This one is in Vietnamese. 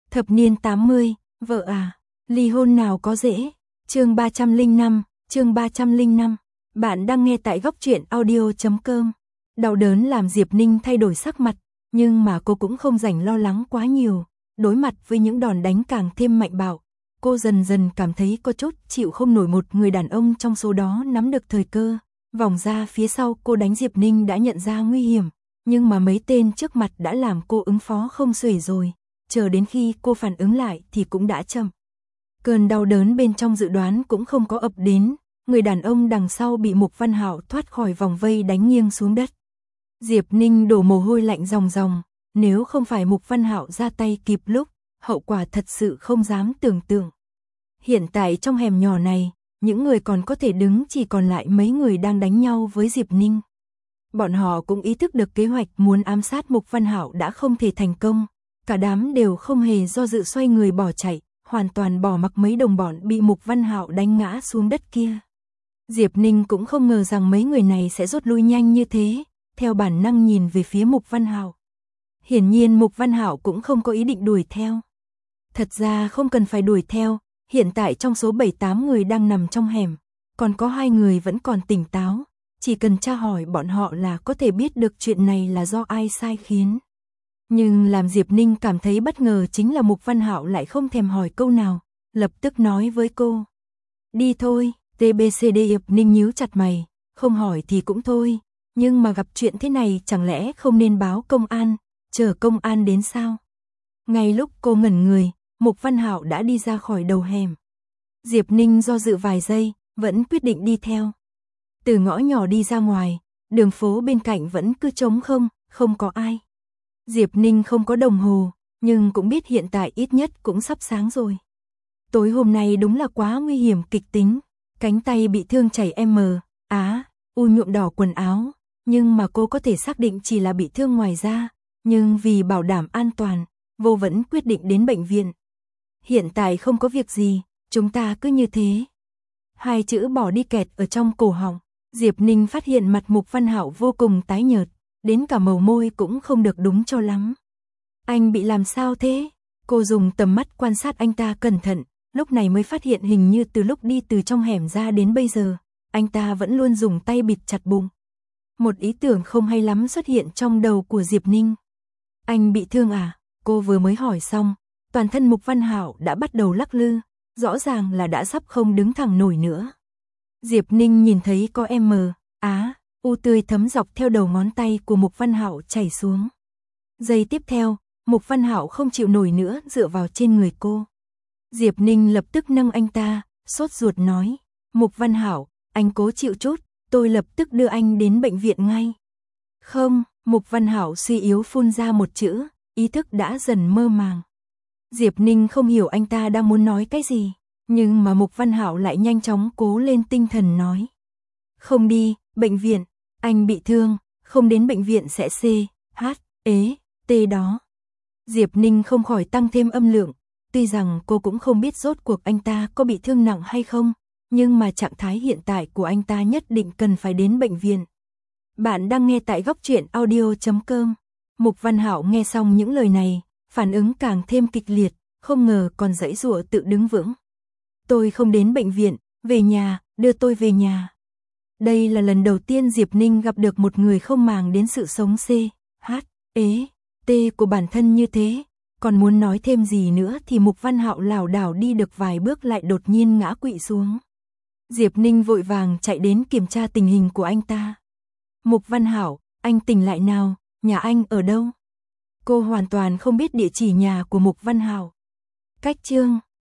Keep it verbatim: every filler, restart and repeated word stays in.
Thập niên tám mươi, vợ à, ly hôn nào có dễ. Chương ba trăm lẻ năm, chương ba trăm lẻ năm. Bạn đang nghe tại góc truyện audio chấm com. Đau đớn làm Diệp Ninh thay đổi sắc mặt, nhưng mà cô cũng không rảnh lo lắng quá nhiều. Đối mặt với những đòn đánh càng thêm mạnh bạo, cô dần dần cảm thấy có chút chịu không nổi một người đàn ông trong số đó nắm được thời cơ. Vòng ra phía sau cô đánh Diệp Ninh đã nhận ra nguy hiểm, nhưng mà mấy tên trước mặt đã làm cô ứng phó không xuể rồi. Chờ đến khi cô phản ứng lại thì cũng đã chậm. Cơn đau đớn bên trong dự đoán cũng không có ập đến, người đàn ông đằng sau bị Mục Văn Hạo thoát khỏi vòng vây đánh nghiêng xuống đất. Diệp Ninh đổ mồ hôi lạnh ròng ròng, nếu không phải Mục Văn Hạo ra tay kịp lúc, hậu quả thật sự không dám tưởng tượng. Hiện tại trong hẻm nhỏ này, những người còn có thể đứng chỉ còn lại mấy người đang đánh nhau với Diệp Ninh. Bọn họ cũng ý thức được kế hoạch muốn ám sát Mục Văn Hạo đã không thể thành công, cả đám đều không hề do dự xoay người bỏ chạy, hoàn toàn bỏ mặc mấy đồng bọn bị Mục Văn Hạo đánh ngã xuống đất kia. Diệp Ninh cũng không ngờ rằng mấy người này sẽ rút lui nhanh như thế, theo bản năng nhìn về phía Mục Văn Hạo. Hiển nhiên Mục Văn Hạo cũng không có ý định đuổi theo. Thật ra không cần phải đuổi theo, hiện tại trong số bảy tám người đang nằm trong hẻm, còn có hai người vẫn còn tỉnh táo, chỉ cần tra hỏi bọn họ là có thể biết được chuyện này là do ai sai khiến. Nhưng làm Diệp Ninh cảm thấy bất ngờ chính là Mục Văn Hạo lại không thèm hỏi câu nào, lập tức nói với cô. Đi thôi, tê bê xê đê. Diệp Ninh nhíu chặt mày, không hỏi thì cũng thôi, nhưng mà gặp chuyện thế này chẳng lẽ không nên báo công an, chờ công an đến sao? Ngay lúc cô ngẩn người, Mục Văn Hạo đã đi ra khỏi đầu hẻm. Diệp Ninh do dự vài giây, vẫn quyết định đi theo. Từ ngõ nhỏ đi ra ngoài, đường phố bên cạnh vẫn cứ trống không, không có ai. Diệp Ninh không có đồng hồ, nhưng cũng biết hiện tại ít nhất cũng sắp sáng rồi. Tối hôm nay đúng là quá nguy hiểm kịch tính, cánh tay bị thương chảy M, á, u nhuộm đỏ quần áo, nhưng mà cô có thể xác định chỉ là bị thương ngoài da, nhưng vì bảo đảm an toàn, vô vẫn quyết định đến bệnh viện. Hiện tại không có việc gì, chúng ta cứ như thế. Hai chữ bỏ đi kẹt ở trong cổ họng, Diệp Ninh phát hiện mặt Mục Văn Hạo vô cùng tái nhợt, đến cả màu môi cũng không được đúng cho lắm. Anh bị làm sao thế? Cô dùng tầm mắt quan sát anh ta cẩn thận, lúc này mới phát hiện hình như từ lúc đi từ trong hẻm ra đến bây giờ, anh ta vẫn luôn dùng tay bịt chặt bụng. Một ý tưởng không hay lắm xuất hiện trong đầu của Diệp Ninh. Anh bị thương à? Cô vừa mới hỏi xong, toàn thân Mục Văn Hạo đã bắt đầu lắc lư, rõ ràng là đã sắp không đứng thẳng nổi nữa. Diệp Ninh nhìn thấy có M, á, u tươi thấm dọc theo đầu ngón tay của Mục Văn Hạo chảy xuống. Giây tiếp theo, Mục Văn Hạo không chịu nổi nữa dựa vào trên người cô. Diệp Ninh lập tức nâng anh ta, sốt ruột nói, Mục Văn Hạo, anh cố chịu chút, tôi lập tức đưa anh đến bệnh viện ngay. Không, Mục Văn Hạo suy yếu phun ra một chữ, ý thức đã dần mơ màng. Diệp Ninh không hiểu anh ta đang muốn nói cái gì, nhưng mà Mục Văn Hạo lại nhanh chóng cố lên tinh thần nói. Không đi, bệnh viện, anh bị thương, không đến bệnh viện sẽ C, H, ế, T đó. Diệp Ninh không khỏi tăng thêm âm lượng, tuy rằng cô cũng không biết rốt cuộc anh ta có bị thương nặng hay không, nhưng mà trạng thái hiện tại của anh ta nhất định cần phải đến bệnh viện. Bạn đang nghe tại góc truyện audio chấm com. Mục Văn Hạo nghe xong những lời này, phản ứng càng thêm kịch liệt, không ngờ còn giãy giụa tự đứng vững. Tôi không đến bệnh viện, về nhà, đưa tôi về nhà. Đây là lần đầu tiên Diệp Ninh gặp được một người không màng đến sự sống C, H, ế, T của bản thân như thế. Còn muốn nói thêm gì nữa thì Mục Văn Hạo lảo đảo đi được vài bước lại đột nhiên ngã quỵ xuống. Diệp Ninh vội vàng chạy đến kiểm tra tình hình của anh ta. Mục Văn Hạo, anh tỉnh lại nào, nhà anh ở đâu? Cô hoàn toàn không biết địa chỉ nhà của Mục Văn Hạo. Cách chương